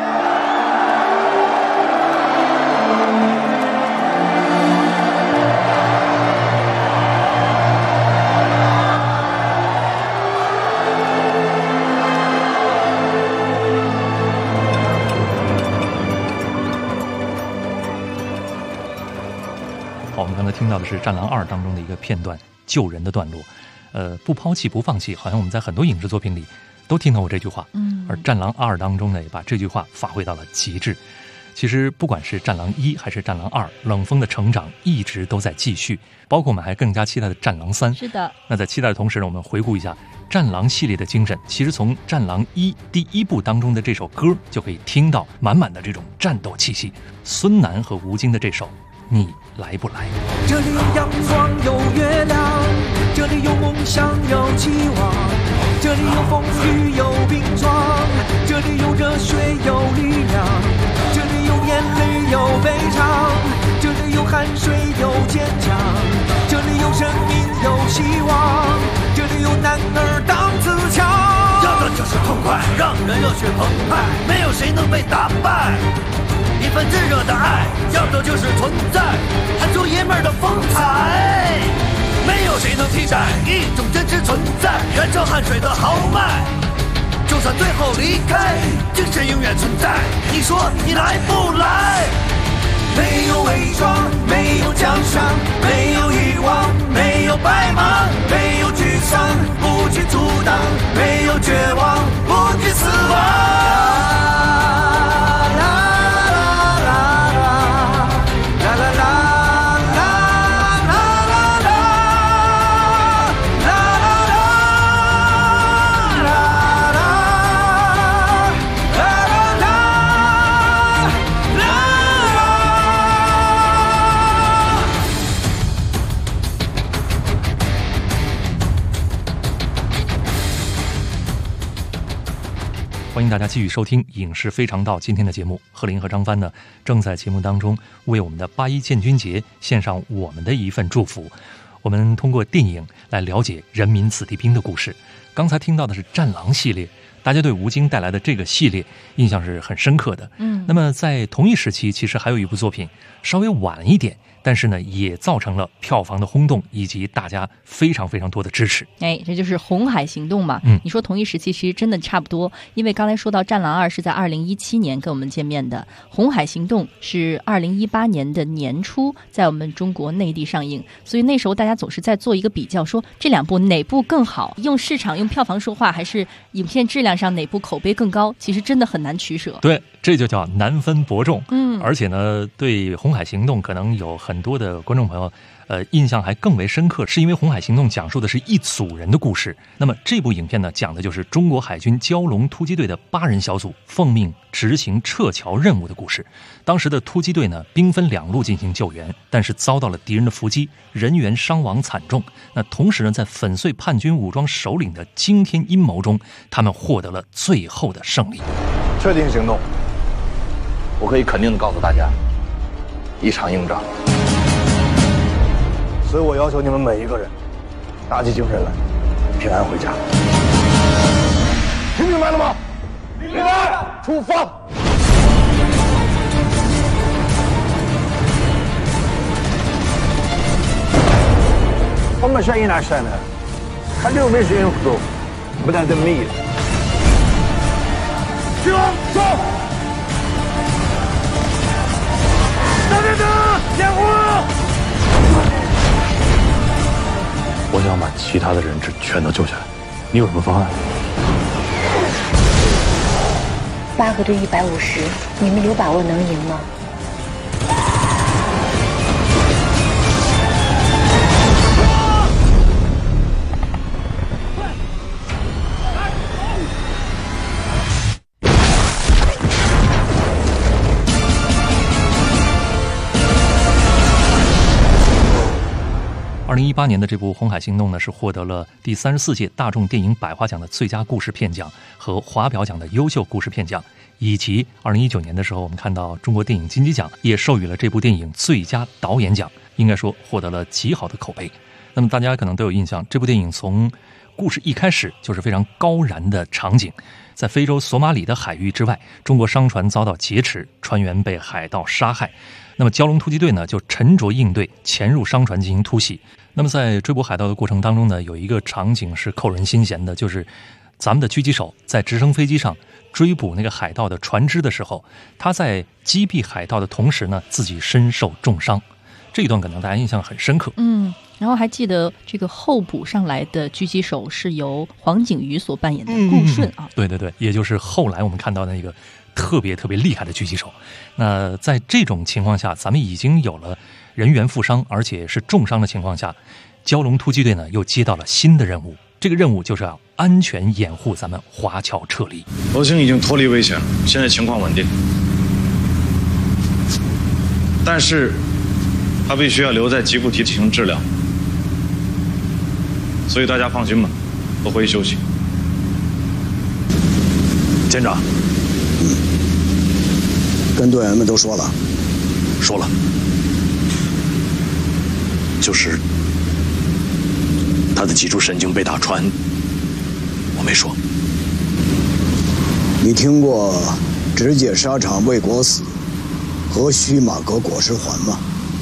好，我们刚才听到的是《战狼2》当中的一个片段，救人的段落。不抛弃不放弃，好像我们在很多影视作品里都听到过这句话。而《战狼2》当中呢，也把这句话发挥到了极致。其实不管是《战狼1》还是《战狼2》，冷锋的成长一直都在继续，包括我们还更加期待的《战狼3》。 是的。 那在期待的同时呢，我们回顾一下战狼系列的精神，其实从《战狼1》第1部当中的这首歌就可以听到满满的这种战斗气息。孙楠和吴京的这首《你来不来》。 这里有阳光有月亮，这里有梦想有期望，这里有风雨有冰霜，这里有热血有力量，这里有眼泪有悲伤，这里有汗水有坚强，这里有生命有希望，这里有男儿当自强。 要的就是痛快，让人热血澎湃，没有谁能被打败。一份炙热的爱，要的就是存在，喊出爷们儿的风采。没有谁能替代一种真实存在，燃烧汗水的豪迈。就算最后离开，精神永远存在。你说你来不来？ 没有伪装，没有奖赏，没有遗忘，没有白忙，没有沮丧，不去阻挡，没有绝望，不惧死亡。 迎大家继续收听《影视非常道》今天的节目。贺林和张帆呢，正在节目当中为我们的8·1建军节献上我们的一份祝福。我们通过电影来了解人民子弟兵的故事。刚才听到的是《战狼》系列，大家对吴京带来的这个系列印象是很深刻的。那么在同一时期，其实还有一部作品稍微晚一点，但是呢，也造成了票房的轰动以及大家非常非常多的支持。 这就是《红海行动》嘛。你说同一时期，其实真的差不多，因为刚才说到《战狼2》是在2017年跟我们见面的，《红海行动》是2018年的年初在我们中国内地上映，所以那时候大家总是在做一个比较，说这两部哪部更好，用市场用票房说话，还是影片质量上哪部口碑更高，其实真的很难取舍。 对，这就叫难分伯仲。而且呢，对《红海行动》可能有很多的观众朋友印象还更为深刻，是因为《红海行动》讲述的是一组人的故事。那么这部影片呢，讲的就是中国海军蛟龙突击队的8人小组奉命执行撤侨任务的故事。当时的突击队呢，兵分2路进行救援，但是遭到了敌人的伏击，人员伤亡惨重。那同时呢，在粉碎叛军武装首领的惊天阴谋中，他们获得了最后的胜利。 确定行动，我可以肯定地告诉大家，一场硬仗。所以我要求你们每一个人打起精神来，平安回家。听明白了吗？明白。出发。我们选一拿山的，还留没人口，不但得没。去往走。大别等，点火。我想把其他的人质全都救下来，你有什么方案 ？8个对150，你们有把握能赢吗 ？2018年的这部《红海行动》呢，是获得了第34届大众电影百花奖的最佳故事片奖和华表奖的优秀故事片奖，以及2019年的时候，我们看到中国电影金鸡奖也授予了这部电影最佳导演奖，应该说获得了极好的口碑。那么大家可能都有印象，这部电影从故事一开始就是非常高燃的场景，在非洲索马里的海域之外，中国商船遭到劫持，船员被海盗杀害。那么蛟龙突击队呢，就沉着应对，潜入商船进行突袭。那么在追捕海盗的过程当中呢，有一个场景是扣人心弦的，就是咱们的狙击手在直升飞机上追捕那个海盗的船只的时候，他在击毙海盗的同时呢，自己身受重伤。这一段可能大家印象很深刻。 然后还记得这个候补上来的狙击手是由黄景瑜所扮演的顾顺啊。 对对对，也就是后来我们看到的那个特别特别厉害的狙击手。那在这种情况下，咱们已经有了人员负伤，而且是重伤的情况下，蛟龙突击队呢又接到了新的任务。这个任务就是要安全掩护咱们华侨撤离。 罗星已经脱离危险，现在情况稳定，但是他必须要留在吉布提进行治疗，所以大家放心吧，都回去休息。 舰长， 跟队员们都说了， 就是他的脊柱神经被打穿，我没说。 你听过直接沙场为国死和须马革裹尸还吗？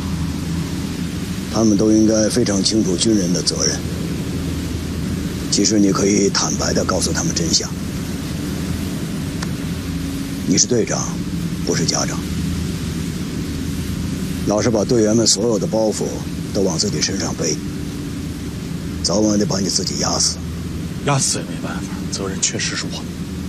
他们都应该非常清楚军人的责任。其实你可以坦白地告诉他们真相。你是队长，不是家长。老是把队员们所有的包袱都往自己身上背，早晚得把你自己压死。 压死也没办法，责任确实是我。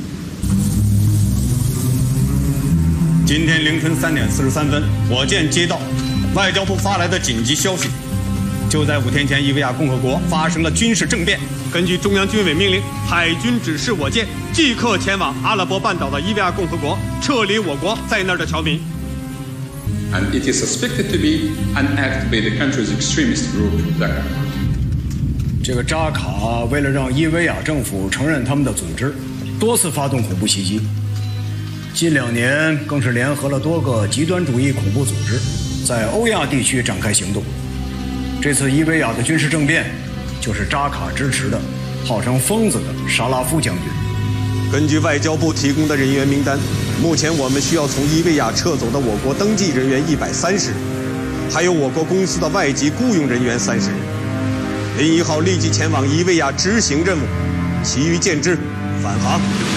今天凌晨3点43分，我舰接到外交部发来的紧急消息，就在5天前，伊维亚共和国发生了军事政变。根据中央军委命令，海军指示我舰即刻前往阿拉伯半岛的伊维亚共和国，撤离我国在那儿的侨民。 And it is suspected to be an act by the country's extremist group, Zaka. 这个扎卡为了让伊维亚政府承认他们的组织， 多次发动恐怖袭击，近2年更是联合了多个极端主义恐怖组织，在欧亚地区展开行动。这次伊维亚的军事政变，就是扎卡支持的号称疯子的沙拉夫将军。 根据外交部提供的人员名单，目前我们需要从伊维亚撤走的我国登记人员130人，还有我国公司的外籍雇佣人员30人。林1号立即前往伊维亚执行任务，其余见之，返航。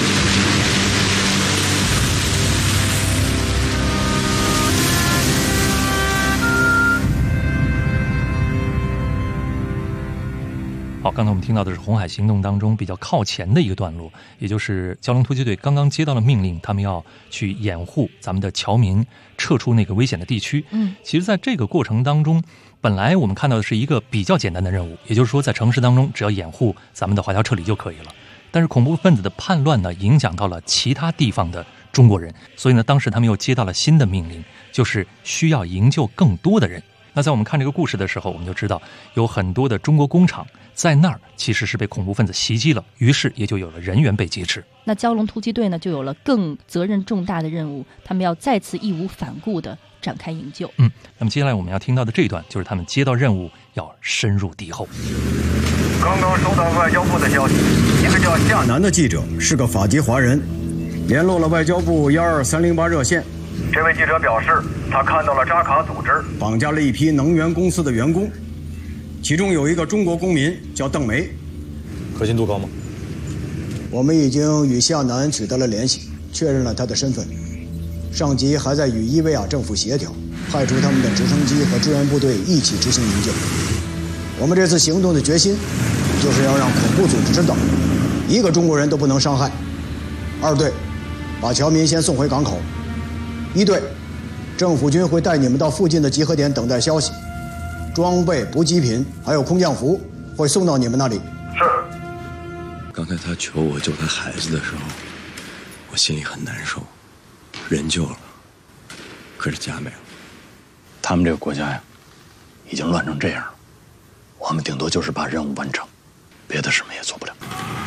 好，刚才我们听到的是红海行动当中比较靠前的一个段落，也就是蛟龙突击队刚刚接到了命令，他们要去掩护咱们的侨民撤出那个危险的地区。其实在这个过程当中，本来我们看到的是一个比较简单的任务，也就是说在城市当中只要掩护咱们的华侨撤离就可以了。但是恐怖分子的叛乱呢，影响到了其他地方的中国人，所以呢，当时他们又接到了新的命令，就是需要营救更多的人。那在我们看这个故事的时候，我们就知道有很多的中国工厂在那儿其实是被恐怖分子袭击了，于是也就有了人员被劫持。 那蛟龙突击队呢，就有了更责任重大的任务，他们要再次义无反顾地展开营救。 那么接下来我们要听到的这一段，就是他们接到任务要深入敌后。 刚刚收到外交部的消息，一个叫夏南的记者是个法籍华人，联络了外交部12308热线。 这位记者表示，他看到了扎卡组织绑架了一批能源公司的员工，其中有一个中国公民叫邓梅。 可信度高吗？ 我们已经与夏南取得了联系，确认了他的身份。上级还在与伊维亚政府协调，派出他们的直升机和支援部队一起执行营救。我们这次行动的决心，就是要让恐怖组织知道，一个中国人都不能伤害。2队，把侨民先送回港口。1队，政府军会带你们到附近的集合点等待消息，装备、补给品还有空降服会送到你们那里。 是。 刚才他求我救他孩子的时候，我心里很难受。人救了，可是家没了。 他们这个国家呀，已经乱成这样了，我们顶多就是把任务完成，别的什么也做不了。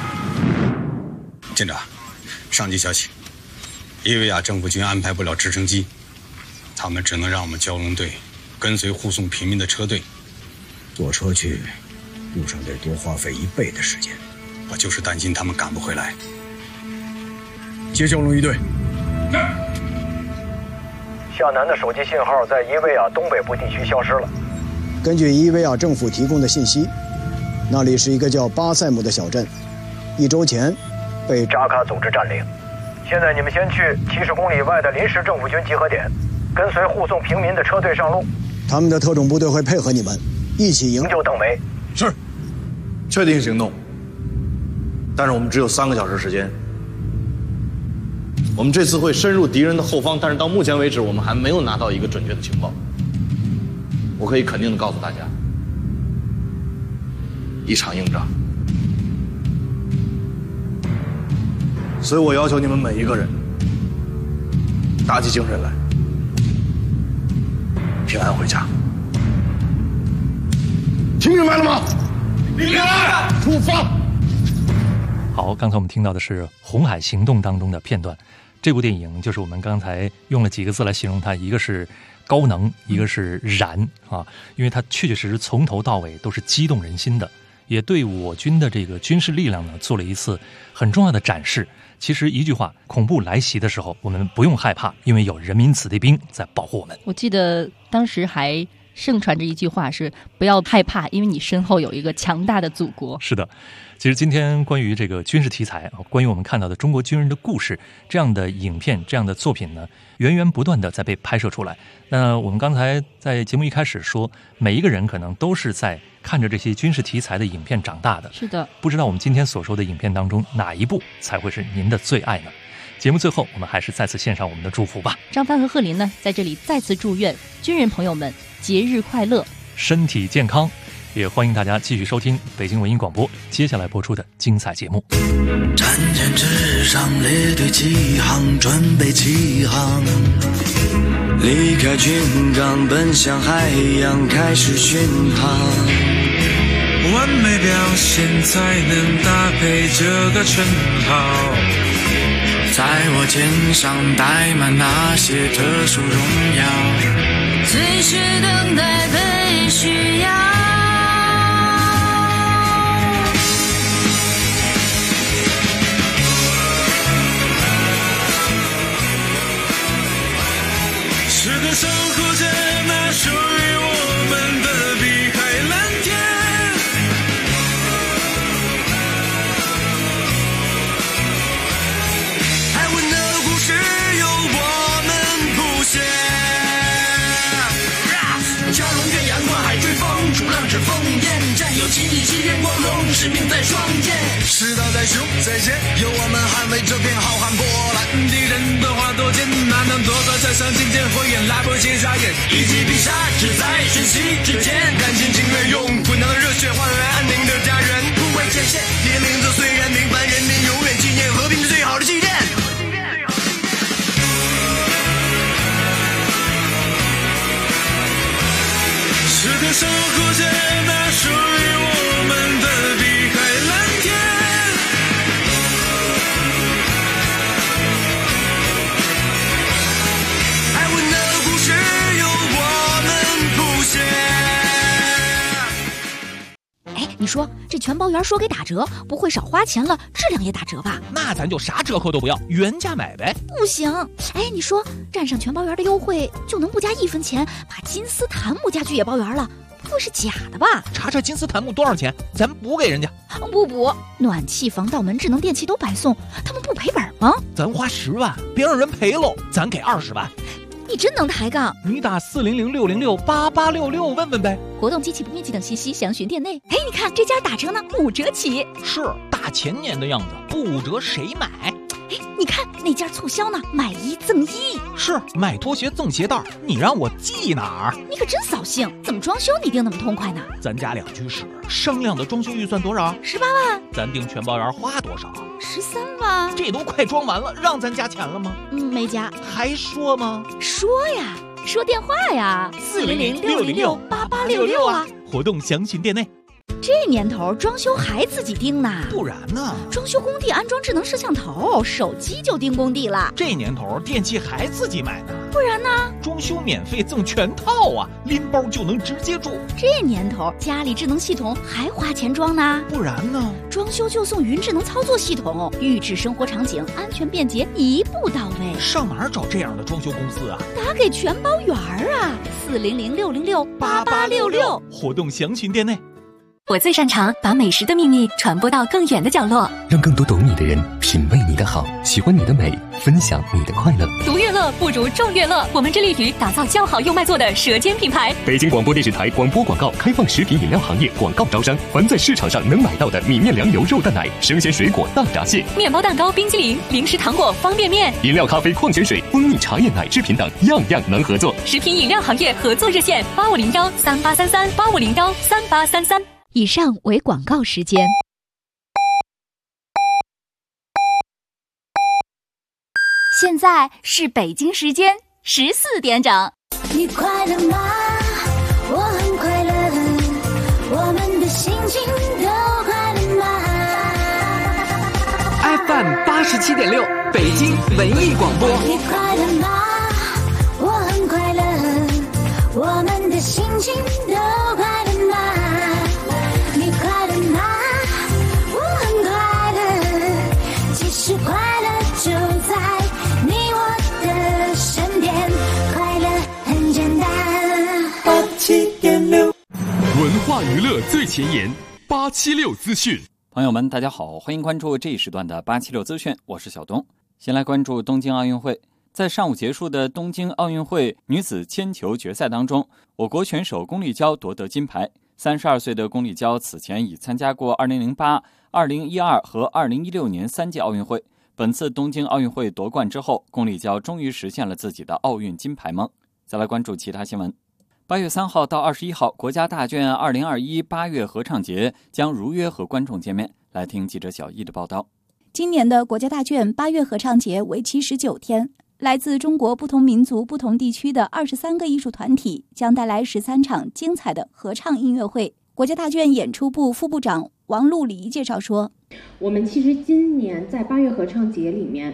舰长，上级消息，伊维亚政府军安排不了直升机，他们只能让我们蛟龙队跟随护送平民的车队。 坐车去，路上得多花费1倍的时间。 我就是担心他们赶不回来。 接蛟龙1队。 夏南的手机信号在伊维亚东北部地区消失了。 根据伊维亚政府提供的信息，那里是一个叫巴塞姆的小镇，1周前被扎卡组织占领。现在你们先去70公里外的临时政府军集合点，跟随护送平民的车队上路。 他们的特种部队会配合你们，一起营救邓梅。 是，确定行动。但是我们只有3个小时时间。我们这次会深入敌人的后方，但是到目前为止，我们还没有拿到一个准确的情报。我可以肯定的告诉大家，一场硬仗。所以我要求你们每一个人打起精神来，平安回家。听明白了吗？明白。出发。 好，刚才我们听到的是《红海行动》当中的片段。这部电影就是我们刚才用了几个字来形容它，一个是高能，一个是燃啊，因为它确确实实从头到尾都是激动人心的，也对我军的这个军事力量呢做了一次很重要的展示。其实一句话，恐怖来袭的时候，我们不用害怕，因为有人民子弟兵在保护我们。 我记得当时还盛传着一句话是不要害怕，因为你身后有一个强大的祖国。 是的，其实今天关于这个军事题材，关于我们看到的中国军人的故事，这样的影片，这样的作品呢，源源不断的在被拍摄出来。那我们刚才在节目一开始说，每一个人可能都是在看着这些军事题材的影片长大的。 是的， 不知道我们今天所说的影片当中，哪一部才会是您的最爱呢？节目最后，我们还是再次献上我们的祝福吧。 张帆和贺林呢，在这里再次祝愿军人朋友们节日快乐， 身体健康。也欢迎大家继续收听北京文艺广播接下来播出的精彩节目。 战舰之上，列队起航，准备起航，离开军港，奔向海洋，开始巡航。完美表现才能搭配这个称号。 在我肩上带满那些特殊荣耀， 随时等待被需要。 时刻守护着那属于我们的碧海蓝天。海湾的故事由我们谱写。蛟龙越阳过海追风，冲浪是烽烟，战友情义旗焰光荣，使命在双肩。世道在雄在险，由我们捍卫这片浩瀚波澜。敌人的话多艰难，能躲在再上金剑火焰，来不及眨眼，一击必杀，只在瞬息之间。甘心情愿用滚烫的热血换来安宁的家园，不畏前线，引领着岁月，平凡人民永远纪念和平是最好的祭奠。时刻守护着那属于我们的碧海蓝天。海湾的故事由我们谱写。 哎，你说这全包圆说给打折，不会少花钱了，质量也打折吧？ 那咱就啥折扣都不要，原价买呗。 不行，哎，你说占上全包圆的优惠，就能不加1分钱把金丝檀木家具也包圆了？不会是假的吧？ 查查金丝檀木多少钱，咱补给人家。 不补，暖气、防盗门、智能电器都白送，他们不赔本吗？ 咱花10万，别让人赔喽，咱给20万。 你真能抬杠！ 你打400-606-8866问问呗。 活动、机器不面积等信息详询店内。哎，你看这家打折呢，5折起。 是大前年的样子，不5折谁买？ 哎，你看那家促销呢，买1赠1。 是买拖鞋赠鞋带，你让我记哪儿？ 你可真扫兴！怎么装修你定那么痛快呢？ 咱家2居室，商量的装修预算多少 ？18万。 咱定全包圆花多少 ？13万。这都快装完了，让咱加钱了吗？ 没加。 还说吗？ 说呀，说电话呀，400-606-8866啊。 活动详询店内。 这年头装修还自己盯呢？ 不然呢？ 装修工地安装智能摄像头，手机就盯工地了。 这年头电器还自己买呢？ 不然呢？ 装修免费赠全套啊，拎包就能直接住。 这年头家里智能系统还花钱装呢？ 不然呢？ 装修就送云智能操作系统，预制生活场景，安全便捷，一步到位。 上哪儿找这样的装修公司啊？ 打给全包圆啊，400-606-8866。 活动详询店内。 我最擅长把美食的秘密传播到更远的角落， 让更多懂你的人品味你的好，喜欢你的美，分享你的快乐。 独乐乐不如众乐乐，我们致力于打造较好又卖座的舌尖品牌。 北京广播电视台广播广告开放食品饮料行业广告招商，凡在市场上能买到的米面粮油肉蛋奶、生鲜水果大闸蟹、 面包蛋糕、冰激凌、零食糖果、方便面、 饮料咖啡、矿泉水、蜂蜜茶叶奶制品等，样样能合作。 食品饮料行业合作热线8501-3833-8501-3833。 以上为广告时间。 现在是北京时间14点整。 你快乐吗？我很快乐，我们的心情都快乐吗 ？FM 87.6，北京文艺广播。 你快乐吗？我很快乐，我们的心情都快乐吗？你快乐吗？我很快乐，其实快乐就在你我的身边，快乐很简单。87.6， 文化娱乐最前沿，876资讯。 朋友们，大家好，欢迎关注这一时段的876资讯，我是小东。先来关注东京奥运会。在上午结束的东京奥运会女子铅球决赛当中，我国选手龚丽娇夺得金牌。32岁的龚丽娇此前已参加过2008、2012和2016年3届奥运会。本次东京奥运会夺冠之后，龚丽娇终于实现了自己的奥运金牌梦。再来关注其他新闻。8月3号到21号，国家大剧院2021 8月合唱节将如约和观众见面。来听记者小易的报道。 今年的国家大剧院8月合唱节为期19天。来自中国不同民族、不同地区的23个艺术团体将带来13场精彩的合唱音乐会。国家大剧院演出部副部长王璐黎介绍说， 我们其实今年在8月合唱节里面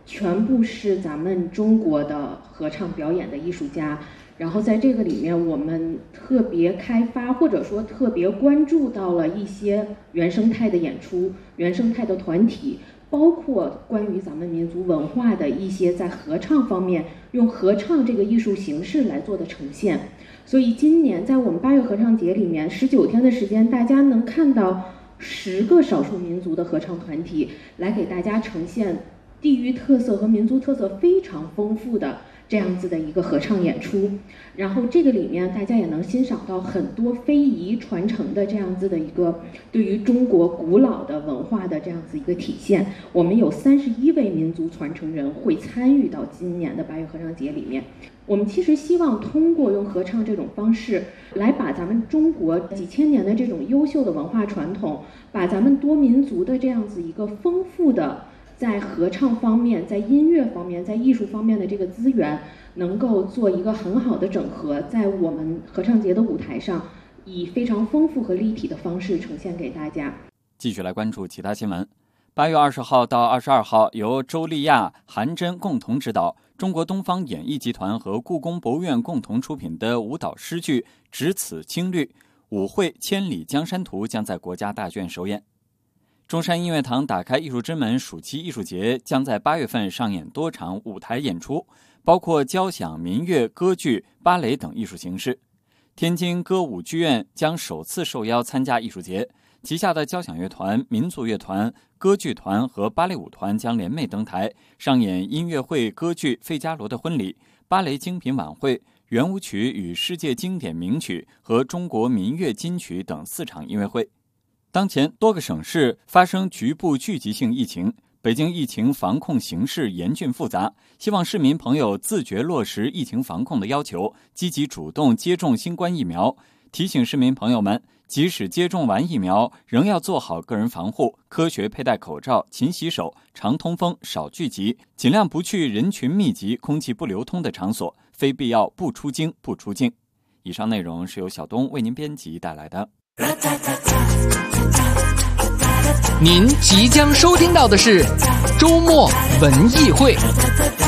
全部是咱们中国的合唱表演的艺术家。然后在这个里面，我们特别开发或者说特别关注到了一些原生态的演出、原生态的团体，包括关于咱们民族文化的一些在合唱方面用合唱这个艺术形式来做的呈现。所以今年在我们8月合唱节里面，19天的时间，大家能看到10个少数民族的合唱团体来给大家呈现地域特色和民族特色非常丰富的这样子的一个合唱演出。然后这个里面大家也能欣赏到很多非遗传承的这样子的一个对于中国古老的文化的这样子一个体现。我们有31位民族传承人会参与到今年的8月合唱节里面。我们其实希望通过用合唱这种方式来把咱们中国几千年的这种优秀的文化传统，把咱们多民族的这样子一个丰富的在合唱方面、在音乐方面、在艺术方面的这个资源，能够做一个很好的整合，在我们合唱节的舞台上，以非常丰富和立体的方式呈现给大家。 继续来关注其他新闻。8月20号到22号，由周丽亚、韩真共同指导，中国东方演艺集团和故宫博物院共同出品的舞蹈诗剧《只此青绿》舞会《千里江山图》将在国家大剧院首演。中山音乐堂打开艺术之门暑期艺术节将在8月份上演多场舞台演出，包括交响、民乐、歌剧、芭蕾等艺术形式。天津歌舞剧院将首次受邀参加艺术节，旗下的交响乐团、民族乐团、歌剧团和芭蕾舞团将联袂登台，上演音乐会、歌剧《费加罗的婚礼》、芭蕾精品晚会、圆舞曲与世界经典名曲和中国民乐金曲等4场音乐会。当前多个省市发生局部聚集性疫情，北京疫情防控形势严峻复杂，希望市民朋友自觉落实疫情防控的要求，积极主动接种新冠疫苗。提醒市民朋友们，即使接种完疫苗，仍要做好个人防护，科学佩戴口罩，勤洗手，常通风，少聚集，尽量不去人群密集、空气不流通的场所，非必要不出京不出境。以上内容是由小东为您编辑带来的。 您即将收听到的是周末文艺会。